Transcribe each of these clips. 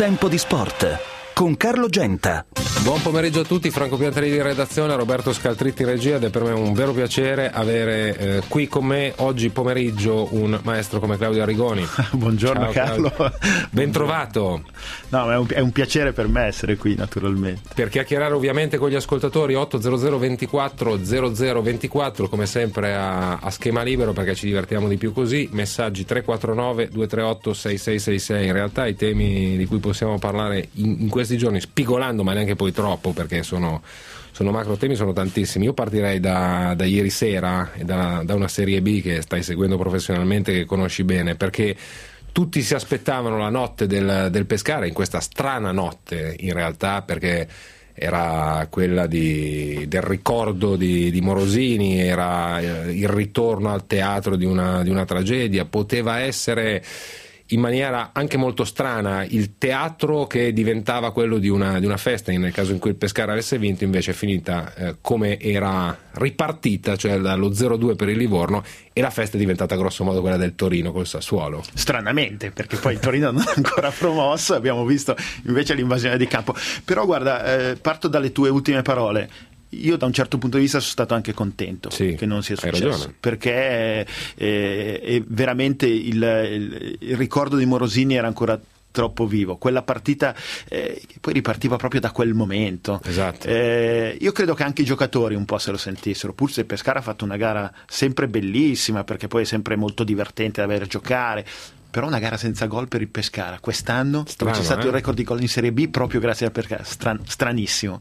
Tempo di Sport con Carlo Genta. Buon pomeriggio a tutti, Franco Piantari di redazione, Roberto Scaltritti in regia, ed è per me un vero piacere avere qui con me oggi pomeriggio un maestro come Claudio Arrigoni. Buongiorno. Ciao, Carlo. Ben trovato. No, è un piacere per me essere qui, naturalmente. Per chiacchierare ovviamente con gli ascoltatori, 800 24 0024, come sempre a schema libero, perché ci divertiamo di più così. Messaggi 349 238 6666. In realtà i temi di cui possiamo parlare in questi giorni, spigolando ma neanche poi troppo, perché sono macro temi, sono tantissimi. Io partirei da ieri sera e da una Serie B che stai seguendo professionalmente, che conosci bene, perché tutti si aspettavano la notte del Pescara, in questa strana notte in realtà, perché era quella del ricordo di Morosini, era il ritorno al teatro di una tragedia, poteva essere in maniera anche molto strana il teatro che diventava quello di una festa, nel caso in cui il Pescara avesse vinto. Invece è finita come era ripartita, cioè dallo 0-2 per il Livorno, e la festa è diventata grosso modo quella del Torino col Sassuolo. Stranamente, perché poi il Torino non è ancora promosso, abbiamo visto invece l'invasione di campo. Però guarda, parto dalle tue ultime parole. Io da un certo punto di vista sono stato anche contento che non sia successo, perché veramente il ricordo di Morosini era ancora troppo vivo, quella partita che poi ripartiva proprio da quel momento. Esatto. Io credo che anche i giocatori un po' se lo sentissero, pur se Pescara ha fatto una gara sempre bellissima, perché poi è sempre molto divertente da vedere giocare. Però una gara senza gol per il Pescara quest'anno, dove c'è stato il record di gol in Serie B proprio grazie al Pescara, stranissimo.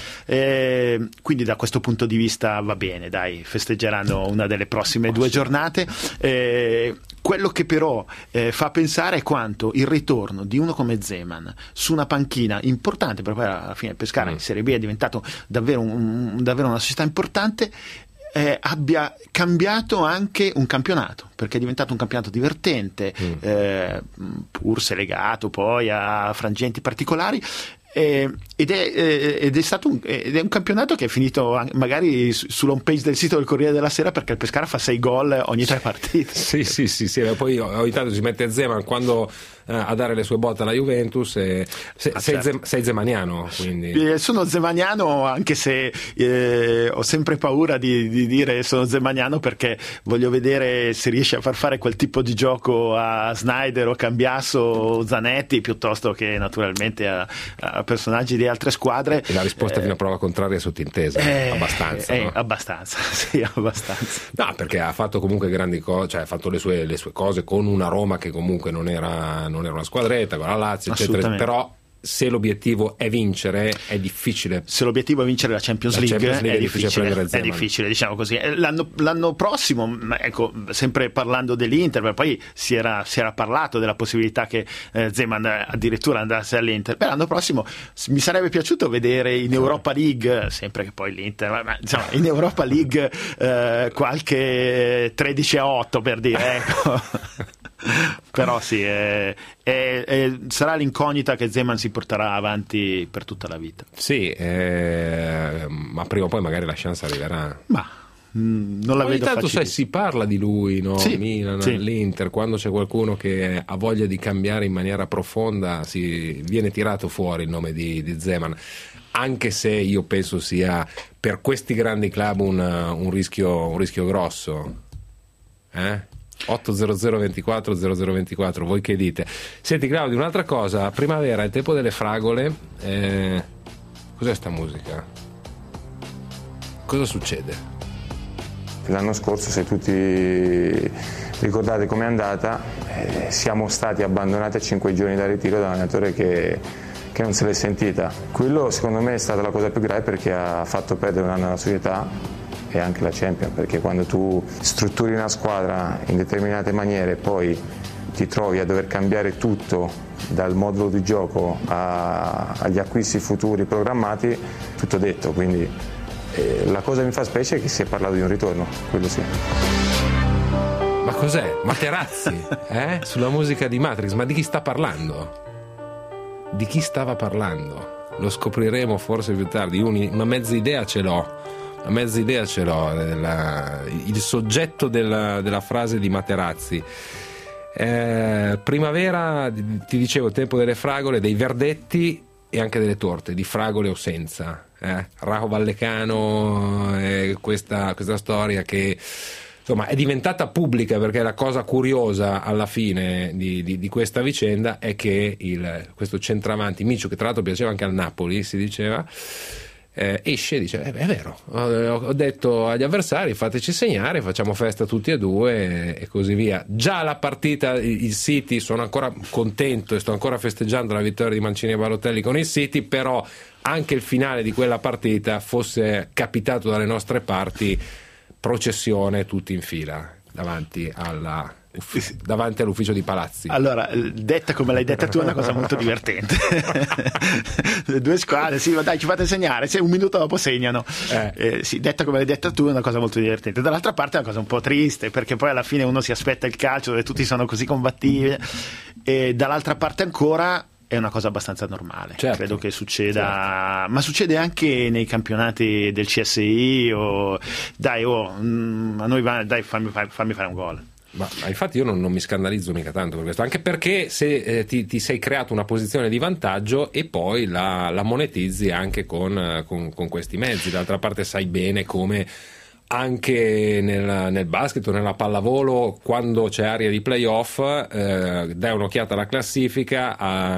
Quindi da questo punto di vista va bene, dai, festeggeranno una delle prossime 2 giornate. Quello che però fa pensare è quanto il ritorno di uno come Zeman su una panchina importante, perché poi alla fine il Pescara in Serie B è diventato davvero una società importante, abbia cambiato anche un campionato, perché è diventato un campionato divertente, pur se legato poi a frangenti particolari, ed è un campionato che è finito magari sull'home page del sito del Corriere della Sera, perché il Pescara fa 6 gol ogni 3 partite. Sì. Poi ogni tanto si mette Zeman quando a dare le sue botte alla Juventus, sei zemaniano, quindi. Sono zemaniano, anche se ho sempre paura di dire sono zemaniano, perché voglio vedere se riesce a far fare quel tipo di gioco a Snyder o Cambiasso o Zanetti, piuttosto che naturalmente a personaggi di altre squadre. E la risposta fino a prova contraria è sottintesa, abbastanza, no? Abbastanza, sì, abbastanza. No, perché ha fatto comunque grandi cose, cioè ha fatto le sue cose con una Roma che comunque non era una squadretta, con la Lazio, eccetera. Però se l'obiettivo è vincere, è difficile. Se l'obiettivo è vincere la Champions League è difficile, diciamo così. L'anno prossimo, ecco, sempre parlando dell'Inter, poi si era parlato della possibilità che Zeman addirittura andasse all'Inter. L'anno prossimo mi sarebbe piaciuto vedere in Europa League, sempre che poi l'Inter, ma insomma, in Europa League qualche 13-8 per dire, ecco. Però sì, sarà l'incognita che Zeman si porterà avanti per tutta la vita. Sì, ma prima o poi magari la chance arriverà. Ma non la vedo tanto, facile. sai, si parla di lui, no? Sì, Milan, sì. l'Inter, quando c'è qualcuno che ha voglia di cambiare in maniera profonda, viene tirato fuori il nome di Zeman. Anche se io penso sia per questi grandi club un rischio grosso. 800 24 0024, voi che dite? Senti Claudio, un'altra cosa, primavera, il tempo delle fragole, cos'è sta musica? Cosa succede? L'anno scorso, se tutti ricordate com'è andata, siamo stati abbandonati a 5 giorni dal ritiro da un allenatore che non se l'è sentita. Quello secondo me è stata la cosa più grave, perché ha fatto perdere un anno alla società e anche la Champions, perché quando tu strutturi una squadra in determinate maniere e poi ti trovi a dover cambiare tutto, dal modulo di gioco agli acquisti futuri programmati, tutto detto. Quindi la cosa che mi fa specie è che si è parlato di un ritorno, quello sì. Ma cos'è? Materazzi? Sulla musica di Matrix? Ma di chi sta parlando? Di chi stava parlando? Lo scopriremo forse più tardi. Una mezza idea ce l'ho. Il soggetto della frase di Materazzi. Primavera, ti dicevo, tempo delle fragole, dei verdetti e anche delle torte, di fragole o senza. Raho Vallecano, questa storia che insomma è diventata pubblica, perché la cosa curiosa alla fine di questa vicenda è che questo centravanti Miccio, che tra l'altro piaceva anche al Napoli, si diceva, esce e dice: è vero, ho detto agli avversari fateci segnare, facciamo festa tutti e due e così via. Già la partita, il City, sono ancora contento e sto ancora festeggiando la vittoria di Mancini e Balotelli con il City, però anche il finale di quella partita, fosse capitato dalle nostre parti, processione tutti in fila davanti all'ufficio di Palazzi. Allora, detta come l'hai detta tu, è una cosa molto divertente. Le due squadre, sì, ma dai, ci fate segnare, se un minuto dopo segnano. Sì, detta come l'hai detta tu, è una cosa molto divertente. Dall'altra parte è una cosa un po' triste, perché poi alla fine uno si aspetta il calcio dove tutti sono così combattivi, e dall'altra parte ancora è una cosa abbastanza normale. Certo. Credo che succeda, ma succede anche nei campionati del CSI a noi va, dai, fammi fare un gol. Ma infatti io non mi scandalizzo mica tanto per questo, anche perché se ti sei creato una posizione di vantaggio e poi la monetizzi anche con questi mezzi. D'altra parte sai bene come anche nel basket o nella pallavolo, quando c'è area di playoff, dai un'occhiata alla classifica,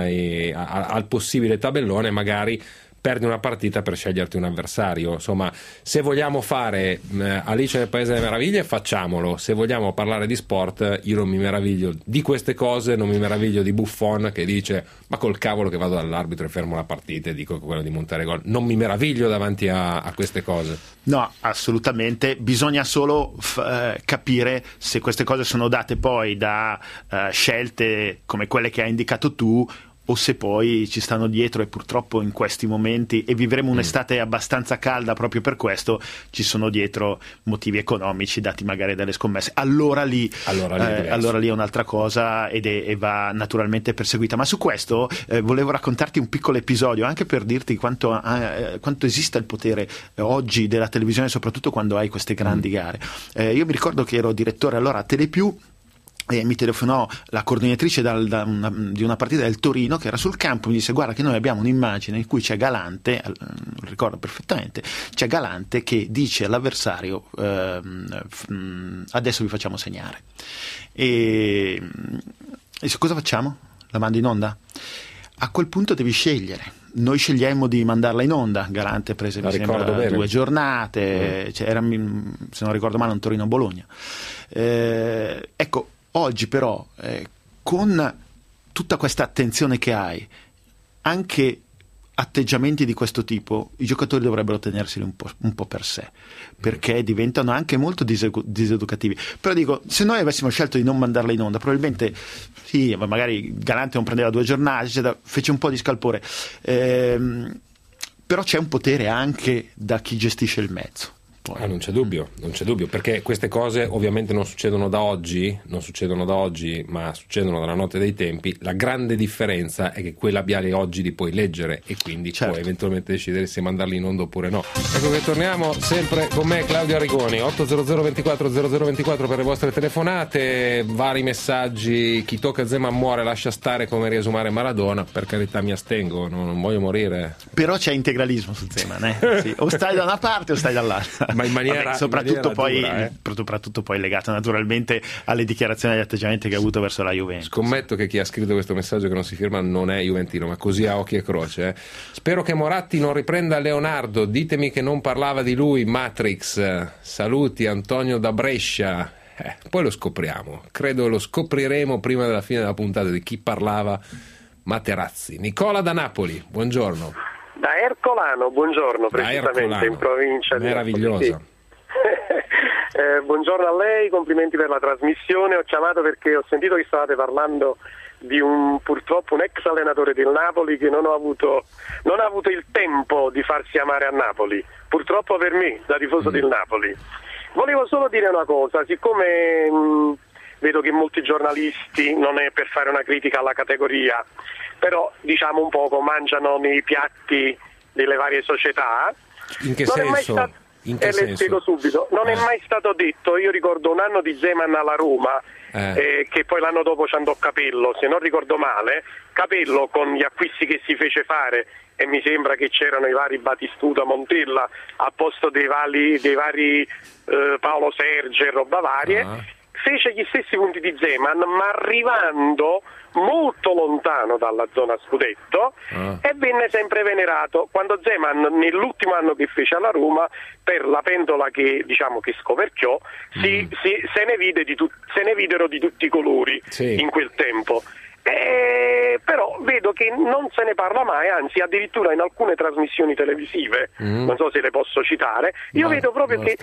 al possibile tabellone, magari perdi una partita per sceglierti un avversario. Insomma, se vogliamo fare Alice nel Paese delle Meraviglie, facciamolo. Se vogliamo parlare di sport, io non mi meraviglio di queste cose, non mi meraviglio di Buffon che dice: ma col cavolo che vado dall'arbitro e fermo la partita e dico che quello di montare gol. Non mi meraviglio davanti a queste cose. No, assolutamente. Bisogna solo capire se queste cose sono date poi da scelte come quelle che hai indicato tu, o se poi ci stanno dietro, e purtroppo in questi momenti, e vivremo un'estate abbastanza calda proprio per questo, ci sono dietro motivi economici dati magari dalle scommesse. Allora lì è un'altra cosa e va naturalmente perseguita. Ma su questo volevo raccontarti un piccolo episodio, anche per dirti quanto esista il potere oggi della televisione, soprattutto quando hai queste grandi gare. Io mi ricordo che ero direttore allora a Telepiù, e mi telefonò la coordinatrice di una partita del Torino che era sul campo, mi disse: guarda che noi abbiamo un'immagine in cui c'è Galante, lo ricordo perfettamente, c'è Galante che dice all'avversario adesso vi facciamo segnare, e dice: cosa facciamo? La mando in onda? A quel punto devi scegliere. Noi scegliemmo di mandarla in onda. Galante prese, mi sembra, 2 giornate, era, se non ricordo male, un Torino-Bologna. Ecco, oggi però, con tutta questa attenzione che hai, anche atteggiamenti di questo tipo, i giocatori dovrebbero tenerseli un po' per sé, perché diventano anche molto diseducativi. Però dico, se noi avessimo scelto di non mandarla in onda, probabilmente sì, magari Galante non prendeva 2 giornate, fece un po' di scalpore, però c'è un potere anche da chi gestisce il mezzo. Non c'è dubbio, perché queste cose ovviamente non succedono da oggi, ma succedono dalla notte dei tempi. La grande differenza è che quei labiali oggi li puoi leggere e quindi puoi eventualmente decidere se mandarli in onda oppure no. Ecco che torniamo sempre con me, Claudio Arrigoni. 800 24 0024 per le vostre telefonate, vari messaggi. Chi tocca Zeman muore, lascia stare, come riesumare Maradona. Per carità, mi astengo, non voglio morire. Però c'è integralismo su Zeman, sì. O stai da una parte o stai dall'altra. Ma in maniera soprattutto dura, poi legato naturalmente alle dichiarazioni e agli atteggiamenti che ha avuto verso la Juventus. Scommetto che chi ha scritto questo messaggio che non si firma non è juventino, ma così a occhi e croce. Spero che Moratti non riprenda Leonardo, ditemi che non parlava di lui. Matrix, saluti Antonio da Brescia. Poi lo scopriamo, credo lo scopriremo prima della fine della puntata di chi parlava Materazzi. Nicola da Napoli, buongiorno. Da Ercolano, buongiorno, precisamente in provincia di meravigliosa. Napoli. Sì. Buongiorno a lei, complimenti per la trasmissione. Ho chiamato perché ho sentito che stavate parlando di purtroppo un ex allenatore del Napoli che non ha avuto il tempo di farsi amare a Napoli, purtroppo per me, da tifoso del Napoli. Volevo solo dire una cosa, siccome vedo che molti giornalisti, non è per fare una critica alla categoria, però diciamo un poco mangiano nei piatti delle varie società. In che senso? Le spiego subito. Non è mai stato detto, io ricordo un anno di Zeman alla Roma che poi l'anno dopo ci andò Capello, se non ricordo male, Capello con gli acquisti che si fece fare, e mi sembra che c'erano i vari Batistuta, Montella a posto dei vari Paolo Serge e roba varie, fece gli stessi punti di Zeman, ma arrivando molto lontano dalla zona scudetto, e venne sempre venerato. Quando Zeman nell'ultimo anno che fece alla Roma, per la pentola che scoperchiò, se ne videro di tutti i colori in quel tempo. Però vedo che non se ne parla mai, anzi addirittura in alcune trasmissioni televisive, non so se le posso citare, io vedo proprio che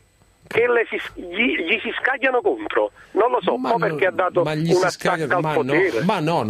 gli si scagliano contro, non lo so, perché ha dato un attacco al potere.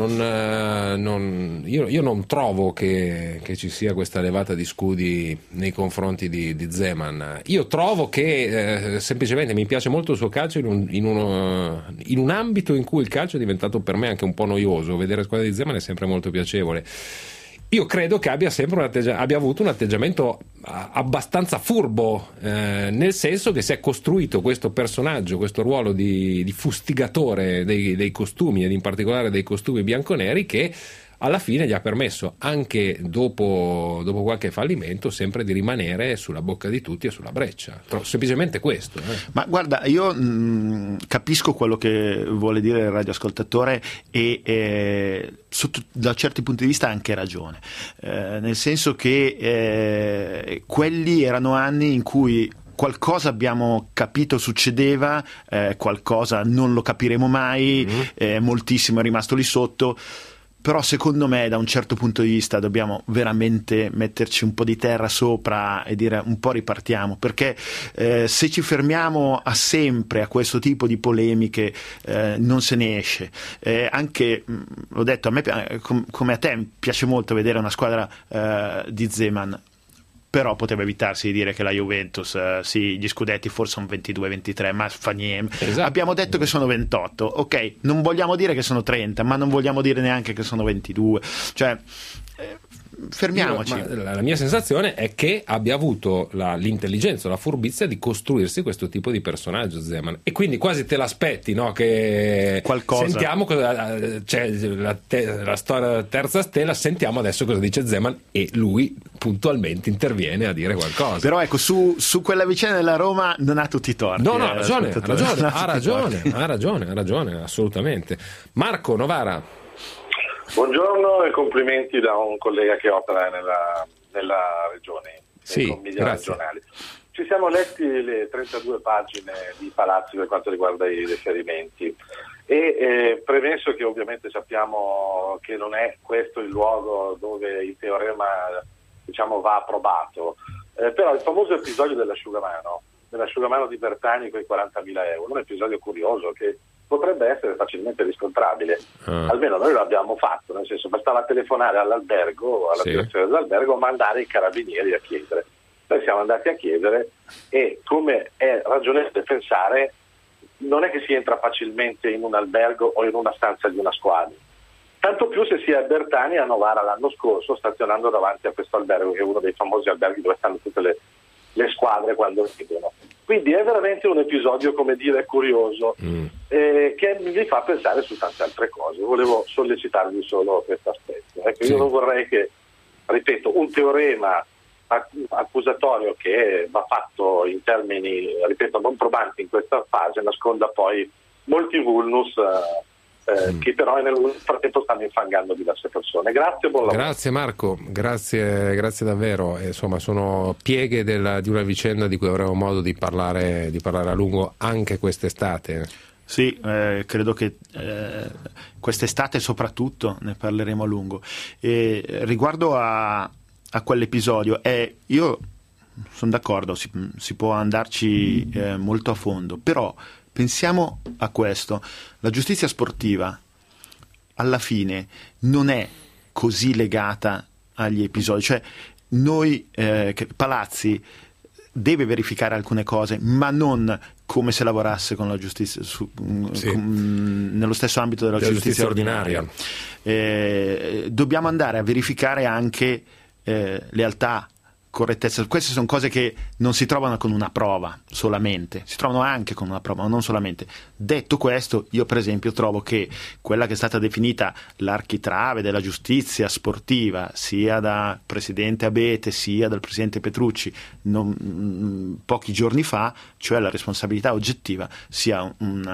Io non trovo che ci sia questa levata di scudi nei confronti di Zeman. Io trovo che semplicemente mi piace molto il suo calcio in un ambito in cui il calcio è diventato per me anche un po' noioso. Vedere la squadra di Zeman è sempre molto piacevole. Io credo che abbia avuto un atteggiamento abbastanza furbo, nel senso che si è costruito questo personaggio, questo ruolo di fustigatore dei costumi, ed in particolare dei costumi bianconeri, che alla fine gli ha permesso, anche dopo qualche fallimento, sempre di rimanere sulla bocca di tutti e sulla breccia. Semplicemente questo. Ma guarda, io capisco quello che vuole dire il radioascoltatore e da certi punti di vista ha anche ragione, nel senso che quelli erano anni in cui qualcosa abbiamo capito succedeva, qualcosa non lo capiremo mai, moltissimo è rimasto lì sotto. Però secondo me da un certo punto di vista dobbiamo veramente metterci un po' di terra sopra e dire un po' ripartiamo, perché se ci fermiamo sempre a questo tipo di polemiche non se ne esce. Anche, l'ho detto, a me come a te mi piace molto vedere una squadra di Zeman, però poteva evitarsi di dire che la Juventus, gli scudetti forse sono 22-23, ma fa niente. Esatto. Abbiamo detto che sono 28, ok, non vogliamo dire che sono 30, ma non vogliamo dire neanche che sono 22, cioè fermiamoci. La mia sensazione è che abbia avuto l'intelligenza, la furbizia di costruirsi questo tipo di personaggio, Zeman, e quindi quasi te l'aspetti, no? Che qualcosa. Sentiamo la storia terza stella, sentiamo adesso cosa dice Zeman, e lui puntualmente interviene a dire qualcosa. Però ecco, su quella vicenda della Roma non ha tutti i torti. No, ha ragione, assolutamente. Marco Novara. Buongiorno e complimenti da un collega che opera nella regione, nei media regionali. Ci siamo letti le 32 pagine di Palazzi per quanto riguarda i riferimenti e premesso che ovviamente sappiamo che non è questo il luogo dove il teorema va approvato, però il famoso episodio dell'asciugamano di Bertani con i 40.000 euro, un episodio curioso che potrebbe essere facilmente riscontrabile, almeno noi lo abbiamo fatto, nel senso bastava telefonare all'albergo, alla direzione dell'albergo, mandare i carabinieri a chiedere. Noi siamo andati a chiedere e, come è ragionevole pensare, non è che si entra facilmente in un albergo o in una stanza di una squadra, tanto più se si è a Bertani a Novara l'anno scorso, stazionando davanti a questo albergo che è uno dei famosi alberghi dove stanno tutte le squadre quando vedono. Quindi è veramente un episodio, come dire, curioso, che mi fa pensare su tante altre cose. Volevo sollecitarvi solo questo aspetto. Ecco, io non vorrei che, ripeto, un teorema accusatorio che va fatto in termini, ripeto, non probanti in questa fase, nasconda poi molti vulnus che però nel frattempo stanno infangando diverse persone. Grazie, buon lavoro. Grazie Marco, grazie davvero. Insomma, sono pieghe di una vicenda di cui avremo modo di parlare a lungo anche quest'estate. Sì, credo che quest'estate soprattutto ne parleremo a lungo. E riguardo a quell'episodio, io sono d'accordo, si può andarci molto a fondo, però pensiamo a questo: la giustizia sportiva alla fine non è così legata agli episodi, cioè Palazzi deve verificare alcune cose, ma non come se lavorasse con la giustizia nello stesso ambito della giustizia ordinaria. Dobbiamo andare a verificare anche lealtà, correttezza. Queste sono cose che non si trovano con una prova solamente, si trovano anche con una prova, ma non solamente. Detto questo, io per esempio trovo che quella che è stata definita l'architrave della giustizia sportiva, sia da presidente Abete sia dal presidente Petrucci pochi giorni fa, cioè la responsabilità oggettiva, sia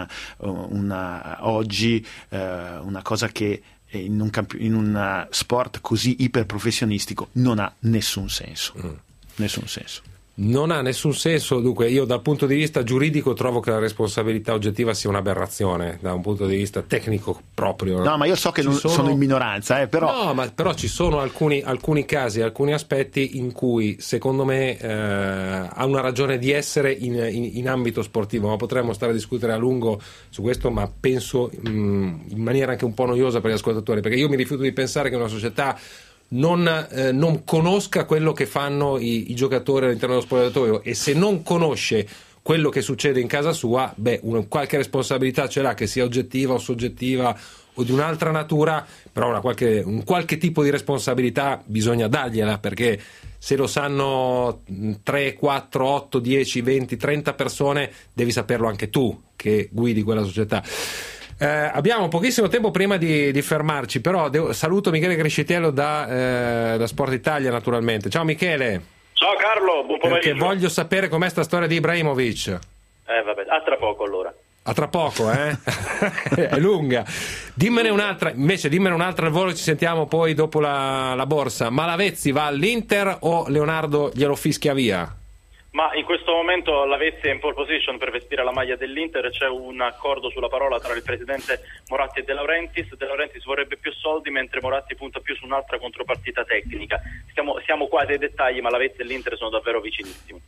oggi una cosa che in un sport così iperprofessionistico non ha nessun senso. Nessun senso. Non ha nessun senso. Dunque, io dal punto di vista giuridico trovo che la responsabilità oggettiva sia un'aberrazione, da un punto di vista tecnico proprio. No, ma io so che sono in minoranza, però. No, però ci sono alcuni casi, alcuni aspetti in cui secondo me ha una ragione di essere in ambito sportivo, ma potremmo stare a discutere a lungo su questo, ma penso in maniera anche un po' noiosa per gli ascoltatori, perché io mi rifiuto di pensare che una società non conosca quello che fanno i giocatori all'interno dello spogliatoio, e se non conosce quello che succede in casa sua, qualche responsabilità ce l'ha, che sia oggettiva o soggettiva o di un'altra natura, però un qualche tipo di responsabilità bisogna dargliela, perché se lo sanno 3, 4, 8, 10, 20, 30 persone, devi saperlo anche tu che guidi quella società. Abbiamo pochissimo tempo prima di fermarci, però saluto Michele Crescitiello da Sport Italia, naturalmente. Ciao Michele. Ciao Carlo, buon pomeriggio. Perché voglio sapere com'è sta storia di Ibrahimovic. Vabbè, a tra poco allora. A tra poco, è lunga. Dimmene un'altra al volo, ci sentiamo poi dopo la borsa. Malavezzi va all'Inter o Leonardo glielo fischia via? Ma in questo momento Lavezzi è in pole position per vestire la maglia dell'Inter, c'è un accordo sulla parola tra il presidente Moratti e De Laurentiis. De Laurentiis vorrebbe più soldi, mentre Moratti punta più su un'altra contropartita tecnica. Siamo quasi ai dettagli, ma Lavezzi e l'Inter sono davvero vicinissimi.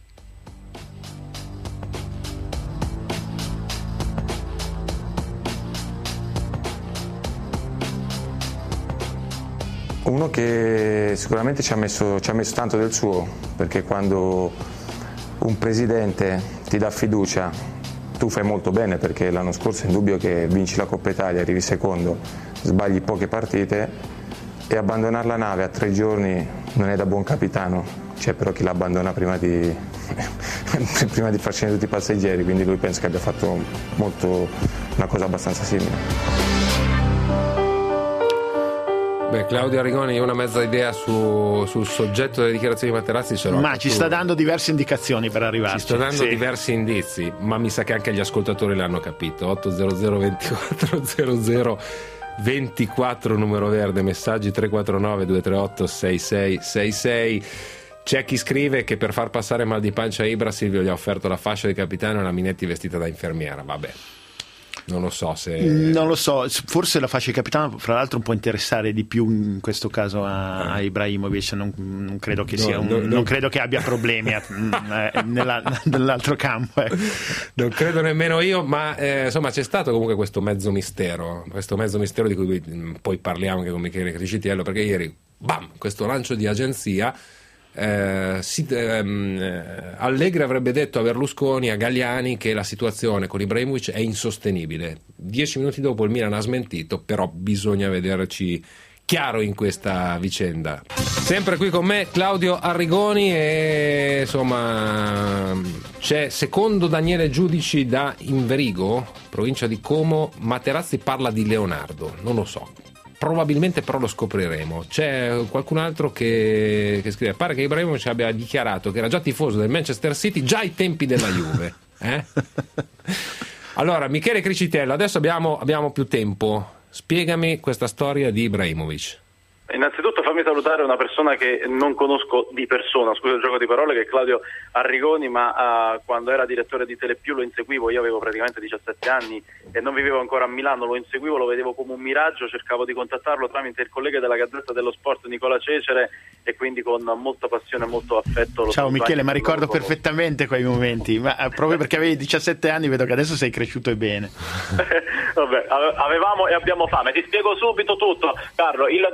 Uno che sicuramente ci ha messo tanto del suo, perché quando un presidente ti dà fiducia, tu fai molto bene, perché l'anno scorso è indubbio che vinci la Coppa Italia, arrivi secondo, sbagli poche partite, e abbandonare la nave a 3 giorni non è da buon capitano. C'è però chi l'abbandona prima di far scendere tutti i passeggeri, quindi lui penso che abbia fatto una cosa abbastanza simile. Claudio Arrigoni, una mezza idea sul soggetto delle dichiarazioni di Materazzi ce l'ho. Ma ci sta dando diverse indicazioni per arrivarci. Ci sta dando diversi indizi, ma mi sa che anche gli ascoltatori l'hanno capito. 800 24 00 24 numero verde, messaggi 349 238 6666. C'è chi scrive che per far passare mal di pancia a Ibra, Silvio gli ha offerto la fascia di capitano e la Minetti vestita da infermiera. Vabbè, non lo so, forse la fascia di capitano fra l'altro può interessare di più in questo caso a Ibrahimovic. Non credo che non credo che abbia problemi nell'altro campo. Non credo nemmeno io, ma insomma c'è stato comunque questo mezzo mistero di cui poi parliamo anche con Michele Crescitiello, perché ieri questo lancio di agenzia. Allegri avrebbe detto a Berlusconi, a Galliani, che la situazione con Ibrahimovic è insostenibile. 10 minuti dopo il Milan ha smentito, però bisogna vederci chiaro in questa vicenda. Sempre qui con me Claudio Arrigoni, e insomma c'è, secondo Daniele Giudici da Inverigo, provincia di Como, Materazzi parla di Leonardo, non lo so. Probabilmente però lo scopriremo. C'è qualcun altro che scrive: pare che Ibrahimovic abbia dichiarato che era già tifoso del Manchester City già ai tempi della Juve. Allora, Michele Crescitiello, adesso abbiamo più tempo. Spiegami questa storia di Ibrahimovic. Innanzitutto fammi salutare una persona che non conosco di persona, scusa il gioco di parole, che è Claudio Arrigoni, ma quando era direttore di Telepiù lo inseguivo. Io avevo praticamente 17 anni e non vivevo ancora a Milano, lo inseguivo, lo vedevo come un miraggio, cercavo di contattarlo tramite il collega della Gazzetta dello Sport Nicola Cecere, e quindi con molta passione e molto affetto. Ciao Michele, ma ricordo perfettamente quei momenti, ma proprio perché avevi 17 anni vedo che adesso sei cresciuto e bene. Vabbè, avevamo e abbiamo fame. Ti spiego subito tutto, Carlo. Il discorso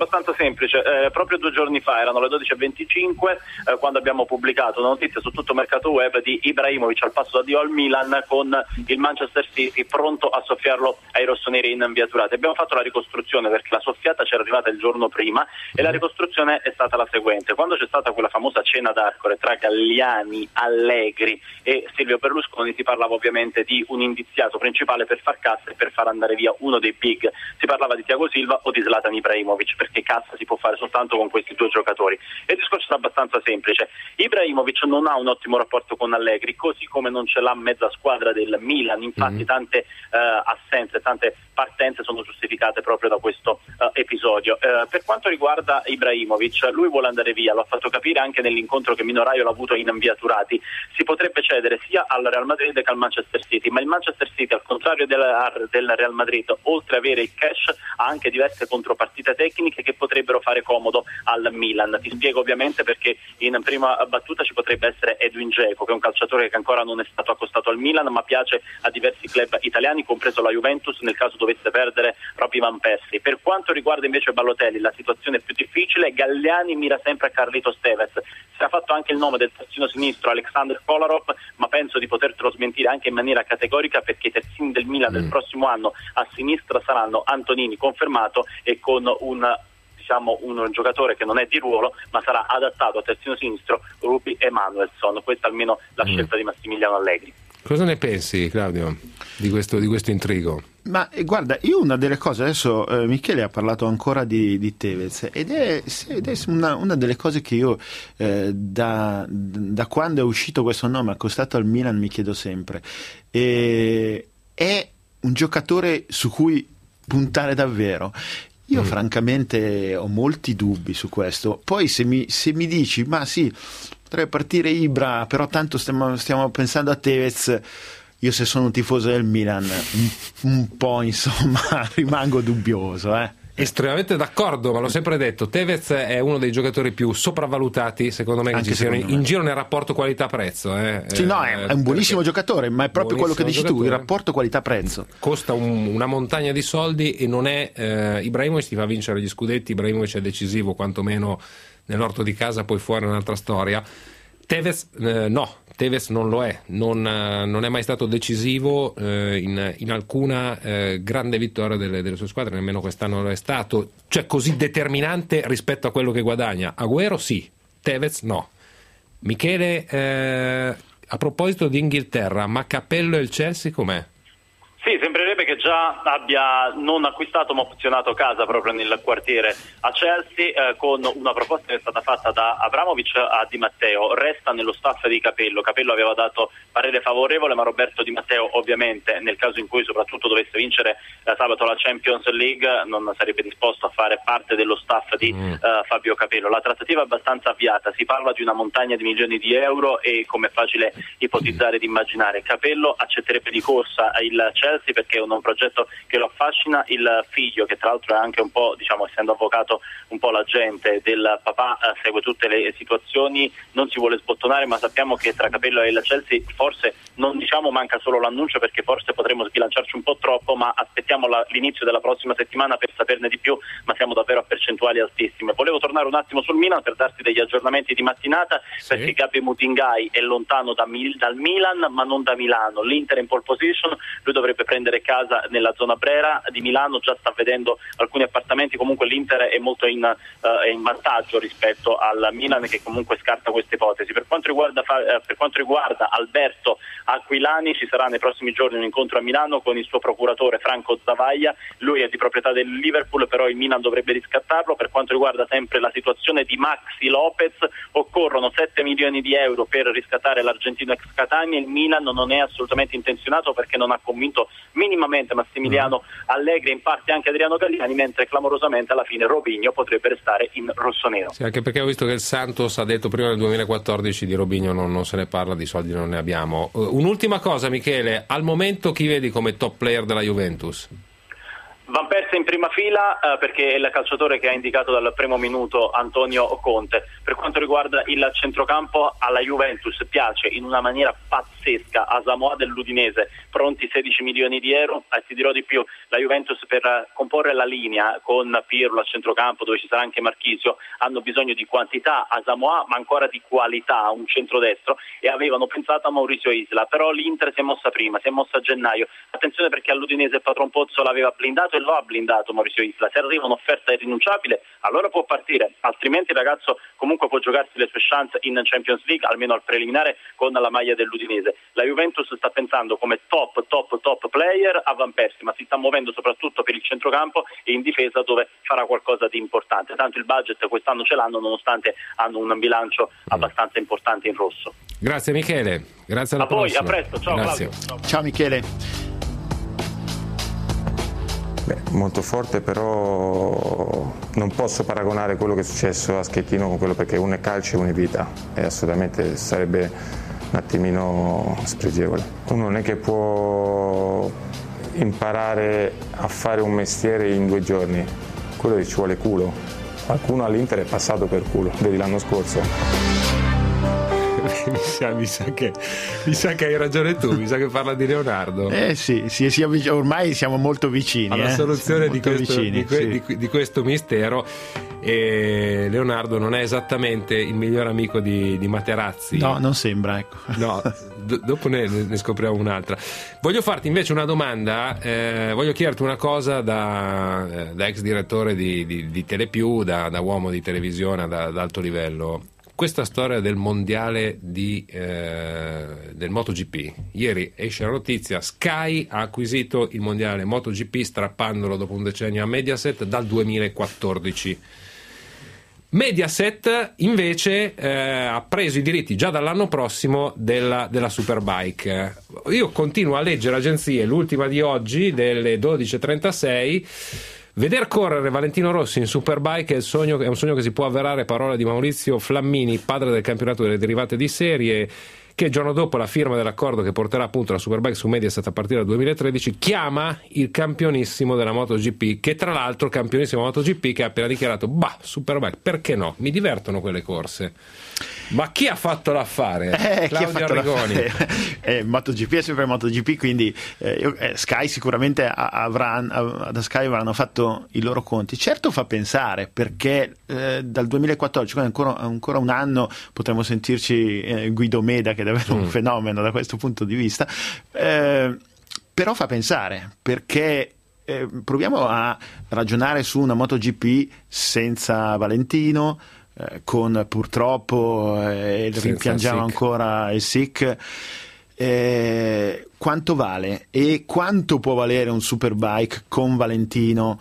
abbastanza semplice. Proprio 2 giorni fa, erano le 12:25, quando abbiamo pubblicato una notizia su tutto il mercato web di Ibrahimovic al passo d'addio al Milan, con il Manchester City pronto a soffiarlo ai rossoneri in via Turati. Abbiamo fatto la ricostruzione perché la soffiata c'era arrivata il giorno prima, e la ricostruzione è stata la seguente. Quando c'è stata quella famosa cena d'Arcore tra Galliani, Allegri e Silvio Berlusconi, si parlava ovviamente di un indiziato principale per far cassa e per far andare via uno dei big. Si parlava di Thiago Silva o di Zlatan Ibrahimovic, perché cassa si può fare soltanto con questi 2 giocatori. E il discorso è abbastanza semplice. Ibrahimovic non ha un ottimo rapporto con Allegri, così come non ce l'ha mezza squadra del Milan. Infatti tante assenze, tante partenze sono giustificate proprio da questo episodio. Per quanto riguarda Ibrahimovic, lui vuole andare via, lo ha fatto capire anche nell'incontro che Mino Raiola ha avuto in via Turati. Si potrebbe cedere sia al Real Madrid che al Manchester City, ma il Manchester City, al contrario del Real Madrid, oltre ad avere il cash, ha anche diverse contropartite tecniche che potrebbero fare comodo al Milan. Ti spiego ovviamente perché in prima battuta ci potrebbe essere Edwin Dzeko, che è un calciatore che ancora non è stato accostato al Milan, ma piace a diversi club italiani, compreso la Juventus, nel caso dovesse perdere proprio Van Persie. Per quanto riguarda invece Balotelli, la situazione è più difficile. Galliani mira sempre a Carlitos Tevez. Si è fatto anche il nome del terzino sinistro Alexander Kolarov, ma penso di potertelo smentire anche in maniera categorica, perché i terzini del Milan del prossimo anno a sinistra saranno Antonini, confermato, e con un giocatore che non è di ruolo ma sarà adattato a terzino sinistro, Ruby Emanuelson. Questa almeno la scelta di Massimiliano Allegri. Cosa ne pensi, Claudio, di questo intrigo? Ma guarda, io una delle cose, adesso Michele ha parlato ancora di Tevez, ed è una delle cose che io da quando è uscito questo nome accostato al Milan mi chiedo sempre. È un giocatore su cui puntare davvero? Io francamente ho molti dubbi su questo. Poi se mi dici, ma sì, potrebbe partire Ibra, però tanto stiamo pensando a Tevez, io se sono un tifoso del Milan un po' insomma rimango dubbioso. Estremamente d'accordo, ma l'ho sempre detto, Tevez è uno dei giocatori più sopravvalutati secondo me che ci siano in giro nel rapporto qualità-prezzo. Sì, no, è un buonissimo giocatore, ma è proprio quello che dici tu, il rapporto qualità-prezzo. Costa una montagna di soldi e non è Ibrahimovic ti fa vincere gli scudetti. Ibrahimovic è decisivo quantomeno nell'orto di casa, poi fuori è un'altra storia. Tevez no, Tevez non lo è, non è mai stato decisivo in alcuna grande vittoria delle sue squadre, nemmeno quest'anno lo è stato, cioè così determinante rispetto a quello che guadagna. Agüero sì, Tevez no. Michele, a proposito di Inghilterra, ma Capello e il Chelsea com'è? Sì, sembrerebbe che già abbia non acquistato ma opzionato casa proprio nel quartiere a Chelsea, con una proposta che è stata fatta da Abramovic a Di Matteo. Resta nello staff di Capello. Capello aveva dato parere favorevole, ma Roberto Di Matteo ovviamente, nel caso in cui soprattutto dovesse vincere sabato la Champions League, non sarebbe disposto a fare parte dello staff di Fabio Capello. La trattativa è abbastanza avviata, si parla di una montagna di milioni di euro e, come è facile ipotizzare ed immaginare, Capello accetterebbe di corsa il Chelsea perché è un progetto che lo affascina. Il figlio, che tra l'altro è anche un po', essendo avvocato, un po' l'agente del papà, segue tutte le situazioni, non si vuole sbottonare, ma sappiamo che tra Capello e il Chelsea forse non manca solo l'annuncio, perché forse potremmo sbilanciarci un po' troppo, ma aspettiamo l'inizio della prossima settimana per saperne di più, ma siamo davvero a percentuali altissime. Volevo tornare un attimo sul Milan per darti degli aggiornamenti di mattinata, perché Gabby Mutingai è lontano dal Milan ma non da Milano. L'Inter è in pole position, lui dovrebbe prendere casa nella zona Brera di Milano, già sta vedendo alcuni appartamenti. Comunque l'Inter è molto in vantaggio rispetto al Milan, che comunque scarta questa ipotesi. Per quanto riguarda Alberto Aquilani, ci sarà nei prossimi giorni un incontro a Milano con il suo procuratore Franco Zavaglia. Lui è di proprietà del Liverpool, però il Milan dovrebbe riscattarlo. Per quanto riguarda sempre la situazione di Maxi Lopez, occorrono 7 milioni di euro per riscattare l'argentino ex Catania. Il Milan non è assolutamente intenzionato, perché non ha convinto minimamente Massimiliano Allegri e in parte anche Adriano Galliani, mentre clamorosamente alla fine Robinho potrebbe restare in rossonero. Sì, anche perché ho visto che il Santos ha detto prima del 2014 di Robinho non se ne parla, di soldi non ne abbiamo. Un'ultima cosa, Michele, al momento chi vedi come top player della Juventus? Van Persie messa in prima fila perché è il calciatore che ha indicato dal primo minuto Antonio Conte. Per quanto riguarda il centrocampo, alla Juventus piace in una maniera pazzesca Asamoah dell'Udinese, pronti 16 milioni di euro, ti dirò di più, la Juventus per comporre la linea con Pirlo a centrocampo, dove ci sarà anche Marchisio, hanno bisogno di quantità, Asamoah, ma ancora di qualità, un centrodestro, e avevano pensato a Maurizio Isla, però l'Inter si è mossa prima, si è mossa a gennaio. Attenzione, perché all'Udinese il patron Pozzo l'aveva blindato e lo ha blindato Maurizio Isla. Se arriva un'offerta irrinunciabile, allora può partire, altrimenti il ragazzo comunque può giocarsi le sue chance in Champions League, almeno al preliminare, con la maglia dell'Udinese. La Juventus sta pensando come top player a Van Persie, ma si sta muovendo soprattutto per il centrocampo e in difesa, dove farà qualcosa di importante. Tanto il budget quest'anno ce l'hanno, nonostante hanno un bilancio abbastanza importante in rosso. Grazie Michele, grazie alla prossima. A voi, a presto, ciao Grazie. Claudio. Ciao Michele. Molto forte, però non posso paragonare quello che è successo a Schettino con quello, perché uno è calcio e uno è vita, e assolutamente sarebbe un attimino spregevole. Uno non è che può imparare a fare un mestiere in 2 giorni, quello ci vuole culo. Qualcuno all'Inter è passato per culo, vedi l'anno scorso. Mi sa che hai ragione tu, mi sa che parla di Leonardo. Sì, ormai siamo molto vicini alla soluzione di questo mistero. E Leonardo non è esattamente il miglior amico di Materazzi. No, non sembra, ecco. No, dopo ne scopriamo un'altra. Voglio farti invece una domanda, voglio chiederti una cosa da ex direttore di Telepiù, da uomo di televisione ad alto livello. Questa storia del mondiale del MotoGP. Ieri esce la notizia: Sky ha acquisito il mondiale MotoGP strappandolo dopo un decennio a Mediaset dal 2014. Mediaset invece ha preso i diritti già dall'anno prossimo della Superbike. Io continuo a leggere agenzie, l'ultima di oggi delle 12.36. Veder correre Valentino Rossi in Superbike è un sogno che si può avverare, parole di Maurizio Flammini, padre del campionato delle derivate di serie, che il giorno dopo la firma dell'accordo che porterà appunto la Superbike su Mediaset a partire dal 2013 chiama il campionissimo della MotoGP, che tra l'altro campionissimo MotoGP che ha appena dichiarato: Superbike, perché no? Mi divertono quelle corse. Ma chi ha fatto l'affare? Claudio Arrigoni. MotoGP è sempre MotoGP, quindi Sky sicuramente da Sky avranno fatto i loro conti. Certo fa pensare, perché dal 2014, quindi ancora un anno, potremo sentirci Guido Meda, che è davvero un fenomeno da questo punto di vista, però fa pensare, perché proviamo a ragionare su una MotoGP senza Valentino, con purtroppo rimpiangiamo ancora il SIC. Quanto vale e quanto può valere un Superbike con Valentino?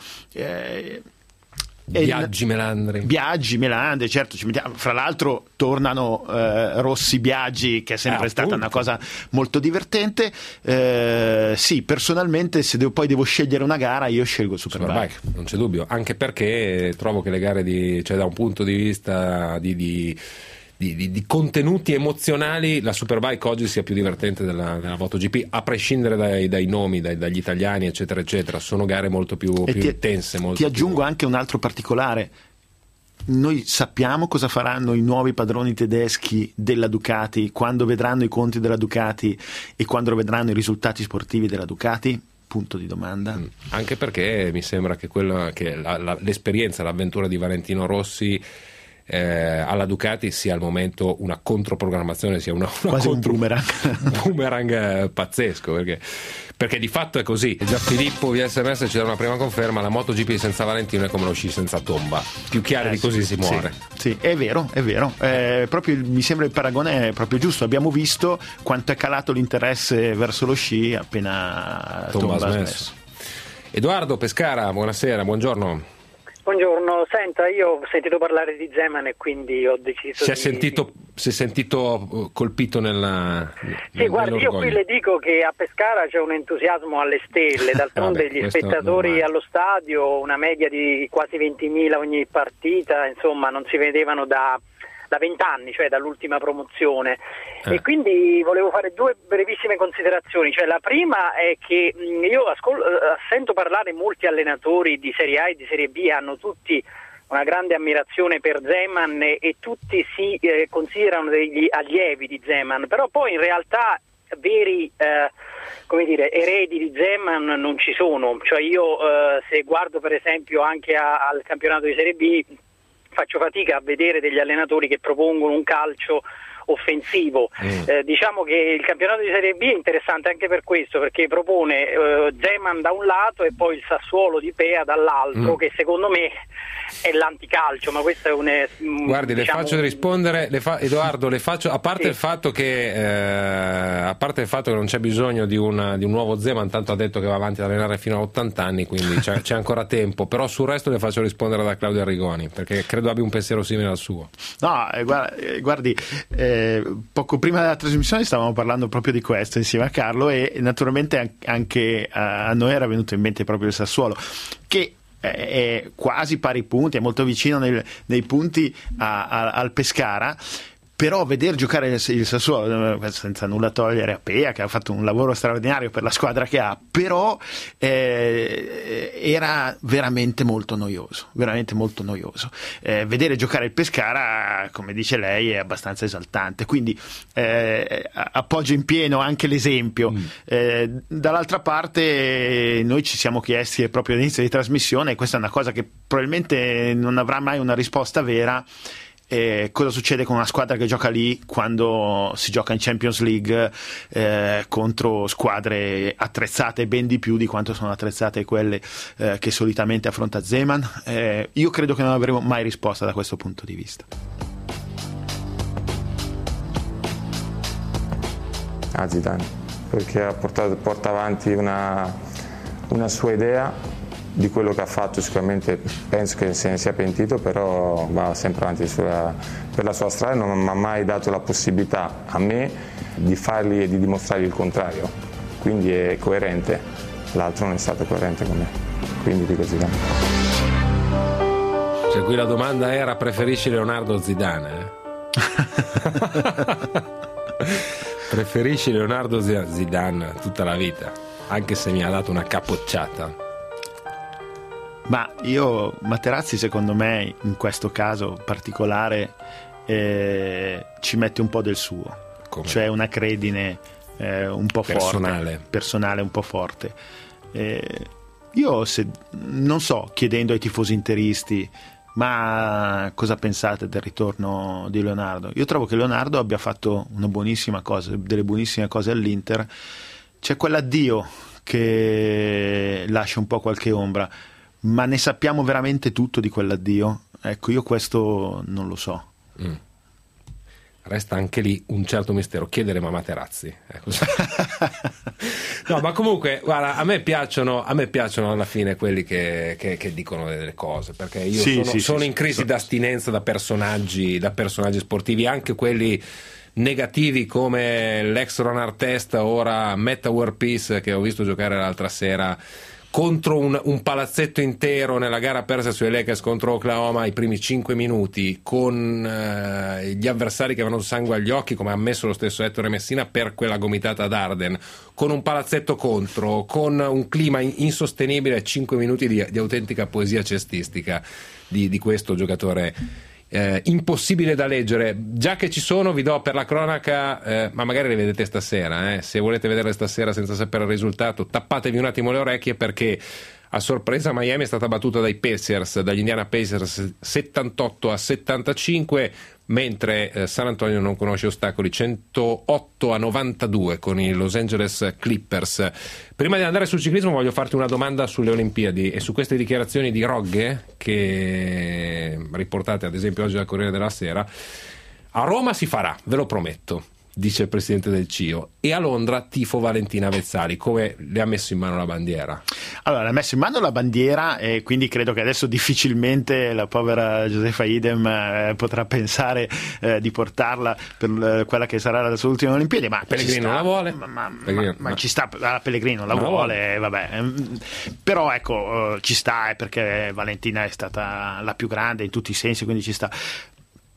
Biaggi, Melandri, certo, fra l'altro tornano Rossi Biaggi, che è sempre stata una cosa molto divertente. Sì, personalmente se poi devo scegliere una gara, io scelgo il Superbike, non c'è dubbio, anche perché trovo che le gare da un punto di vista di contenuti emozionali, la Superbike oggi sia più divertente della MotoGP, a prescindere dai nomi, dagli italiani eccetera eccetera. Sono gare molto più intense. Ti aggiungo anche un altro particolare: noi sappiamo cosa faranno i nuovi padroni tedeschi della Ducati quando vedranno i conti della Ducati e quando vedranno i risultati sportivi della Ducati? Punto di domanda. Anche perché mi sembra che l'esperienza, l'avventura di Valentino Rossi alla Ducati sia al momento una controprogrammazione, sia quasi un boomerang pazzesco, perché di fatto è così. Già Filippo via SMS ci dà una prima conferma: la MotoGP senza Valentino è come lo sci senza Tomba, più chiaro di così si muore. Sì, è vero, proprio mi sembra il paragone è proprio giusto. Abbiamo visto quanto è calato l'interesse verso lo sci appena Tomba ha smesso. Edoardo Pescara, buonasera, buongiorno. Buongiorno, senta, io ho sentito parlare di Zeman e quindi ho deciso si è sentito colpito nella Sì, guardi, io qui le dico che a Pescara c'è un entusiasmo alle stelle, d'altronde gli spettatori allo stadio, una media di quasi 20.000 ogni partita, insomma non si vedevano da da 20 anni, cioè dall'ultima promozione. E quindi volevo fare due brevissime considerazioni. Cioè, la prima è che io sento parlare molti allenatori di Serie A e di Serie B, hanno tutti una grande ammirazione per Zeman e tutti si considerano degli allievi di Zeman, però poi in realtà veri eredi di Zeman non ci sono. Cioè io se guardo per esempio anche al campionato di Serie B, faccio fatica a vedere degli allenatori che propongono un calcio offensivo. Diciamo che il campionato di Serie B è interessante anche per questo, perché propone Zeman da un lato e poi il Sassuolo di Pea dall'altro, che secondo me è l'anticalcio, ma questo è guardi, le faccio rispondere, Edoardo, a parte il fatto che non c'è bisogno di un nuovo Zeman, tanto ha detto che va avanti ad allenare fino a 80 anni, quindi c'è ancora tempo, però sul resto le faccio rispondere da Claudio Arrigoni, perché credo abbia un pensiero simile al suo. No, guardi, poco prima della trasmissione stavamo parlando proprio di questo insieme a Carlo, e naturalmente anche a noi era venuto in mente proprio il Sassuolo, che è quasi pari punti, è molto vicino nei punti al Pescara. Però vedere giocare il Sassuolo, senza nulla togliere a Pea, che ha fatto un lavoro straordinario per la squadra che ha, però era veramente molto noioso, vedere giocare il Pescara, come dice lei, è abbastanza esaltante, quindi appoggio in pieno anche l'esempio. Dall'altra parte noi ci siamo chiesti proprio all'inizio di trasmissione, e questa è una cosa che probabilmente non avrà mai una risposta vera, cosa succede con una squadra che gioca lì quando si gioca in Champions League contro squadre attrezzate ben di più di quanto sono attrezzate quelle che solitamente affronta Zeman. Io credo che non avremo mai risposta da questo punto di vista. Zidane, perché porta avanti una sua idea di quello che ha fatto. Sicuramente penso che se ne sia pentito, però va sempre avanti per la sua strada, non mi ha mai dato la possibilità a me di fargli e di dimostrargli il contrario, quindi è coerente. L'altro non è stato coerente con me, quindi dico Zidane. Cioè, qui la domanda era: preferisci Leonardo o Zidane? Preferisci Leonardo o Zidane tutta la vita, anche se mi ha dato una capocciata? Ma Materazzi, secondo me, in questo caso particolare ci mette un po' del suo. Come? Cioè una credine un po' personale un po' forte. Io non so, chiedendo ai tifosi interisti, ma cosa pensate del ritorno di Leonardo? Io trovo che Leonardo abbia fatto una buonissima cosa, delle buonissime cose all'Inter. C'è quell'addio che lascia un po' qualche ombra, ma ne sappiamo veramente tutto di quell'addio? Ecco, io questo non lo so. Resta anche lì un certo mistero. Chiederemo a Materazzi. No, ma comunque, guarda, a me piacciono alla fine quelli che dicono delle cose, perché io sono in crisi d'astinenza da personaggi sportivi, anche quelli negativi come l'ex Ron Artest, ora Metta War Peace, che ho visto giocare l'altra sera contro un palazzetto intero nella gara persa sui Lakers contro Oklahoma i primi 5 minuti, con gli avversari che avevano sangue agli occhi, come ha ammesso lo stesso Ettore Messina per quella gomitata ad Arden, con un palazzetto contro, con un clima insostenibile, 5 minuti di autentica poesia cestistica di questo giocatore impossibile da leggere. Già che ci sono, vi do per la cronaca, ma magari le vedete stasera, se volete vederle stasera senza sapere il risultato, tappatevi un attimo le orecchie, perché a sorpresa Miami è stata battuta dagli Indiana Pacers 78-75, mentre San Antonio non conosce ostacoli, 108-92 con i Los Angeles Clippers. Prima di andare sul ciclismo voglio farti una domanda sulle Olimpiadi e su queste dichiarazioni di Rogge, che riportate ad esempio oggi dal Corriere della Sera. A Roma si farà, ve lo prometto, dice il presidente del CIO, e a Londra tifo Valentina Vezzali. Come le ha messo in mano la bandiera? Allora, ha messo in mano la bandiera, e quindi credo che adesso difficilmente la povera Josefa Idem potrà pensare di portarla per quella che sarà la sua ultima Olimpiade. Ma Pellegrino non la vuole, ma ci sta, Pellegrino la vuole, vabbè. Però ecco, ci sta, perché Valentina è stata la più grande in tutti i sensi, quindi ci sta.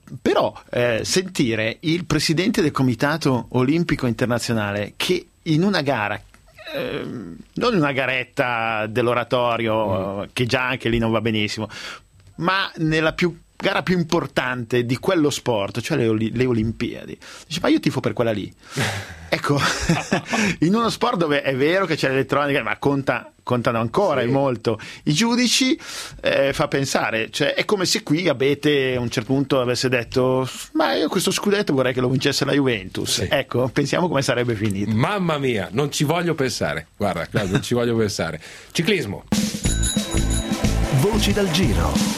Però sentire il presidente del Comitato Olimpico Internazionale che in una gara, non una garetta dell'oratorio, che già anche lì non va benissimo, ma nella gara più importante di quello sport, cioè le Olimpiadi, dice: ma io tifo per quella lì. Ecco, in uno sport dove è vero che c'è l'elettronica, ma contano ancora e molto i giudici, fa pensare, cioè è come se qui Abete a un certo punto avesse detto: ma io questo scudetto vorrei che lo vincesse la Juventus. Sì. Ecco, pensiamo come sarebbe finito. Mamma mia, non ci voglio pensare. Guarda Claudio, non ci voglio pensare. Ciclismo. Voci dal giro.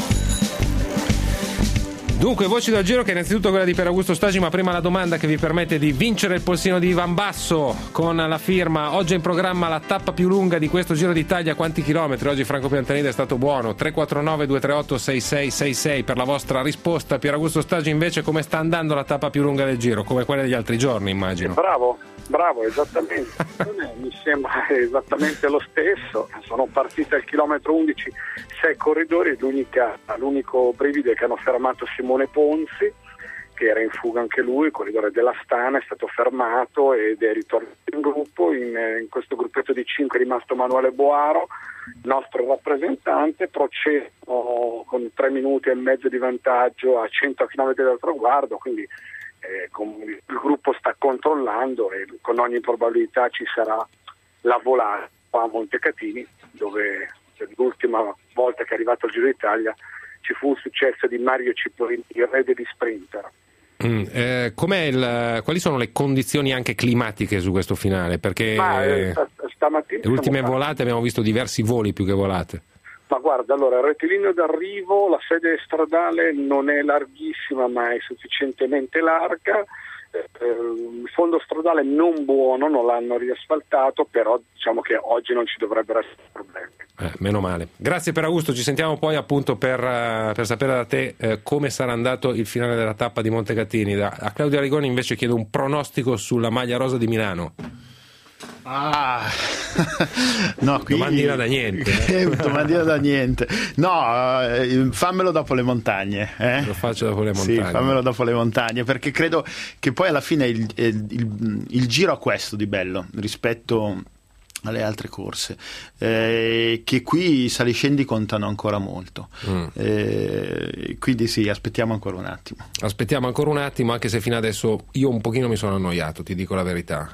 Dunque, voci dal giro, che è innanzitutto quella di Pier Augusto Stagi, ma prima la domanda che vi permette di vincere il polsino di Ivan Basso con la firma. Oggi è in programma la tappa più lunga di questo Giro d'Italia. Quanti chilometri? Oggi Franco Piantanida è stato buono. 349 238 6666 per la vostra risposta. Pier Augusto Stagi, invece, come sta andando la tappa più lunga del Giro? Come quella degli altri giorni, immagino. Bravo, esattamente. Mi sembra esattamente lo stesso. Sono partite al chilometro 11 6 corridori, l'unico brivide che hanno fermato Simone Ponzi, che era in fuga anche lui, il corridore dell'Astana, è stato fermato ed è ritornato in gruppo. In questo gruppetto di 5 è rimasto Manuele Boaro, nostro rappresentante. Procedono con 3 minuti e mezzo di vantaggio a 100 km dal traguardo, quindi il gruppo sta controllando e con ogni probabilità ci sarà la volata a Montecatini, dove l'ultima volta che è arrivato al Giro d'Italia ci fu un successo di Mario Cipollini, il re degli sprinter. Quali sono le condizioni anche climatiche su questo finale? Perché stamattina le ultime volate abbiamo visto diversi voli più che volate. Ma guarda, allora, il rettilineo d'arrivo, la sede stradale non è larghissima ma è sufficientemente larga, il fondo stradale non buono, non l'hanno riasfaltato, però diciamo che oggi non ci dovrebbero essere problemi. Meno male. Grazie per Augusto, ci sentiamo poi appunto per sapere da te come sarà andato il finale della tappa di Montecatini. A Claudio Arrigoni invece chiedo un pronostico sulla maglia rosa di Milano. No, qui domandina da niente. Domandina da niente. No, fammelo dopo le montagne. Lo faccio dopo le montagne. Sì, fammelo dopo le montagne, perché credo che poi alla fine il giro ha questo di bello rispetto alle altre corse, che qui sali e scendi contano ancora molto. Quindi sì, aspettiamo ancora un attimo, anche se fino adesso io un pochino mi sono annoiato, ti dico la verità.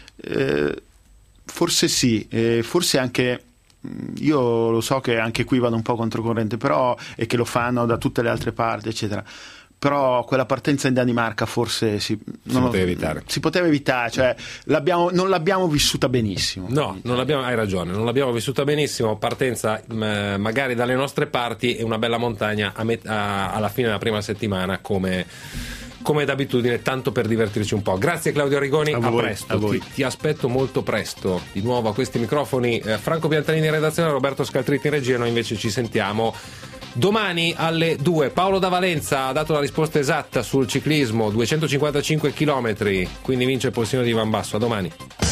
Forse sì, forse anche io lo so che anche qui vado un po' controcorrente, però, e che lo fanno da tutte le altre parti eccetera, però quella partenza in Danimarca forse si poteva evitare, cioè non l'abbiamo vissuta benissimo. Hai ragione, non l'abbiamo vissuta benissimo. Partenza magari dalle nostre parti e una bella montagna alla fine della prima settimana, come d'abitudine, tanto per divertirci un po'. Grazie Claudio Arrigoni, a presto. Ti aspetto molto presto di nuovo a questi microfoni. Franco Piantanini in redazione, Roberto Scaltritti in regia. Noi invece ci sentiamo domani alle 2. Paolo da Valenza ha dato la risposta esatta sul ciclismo, 255 km, quindi vince il polsino di Ivan Basso. A domani.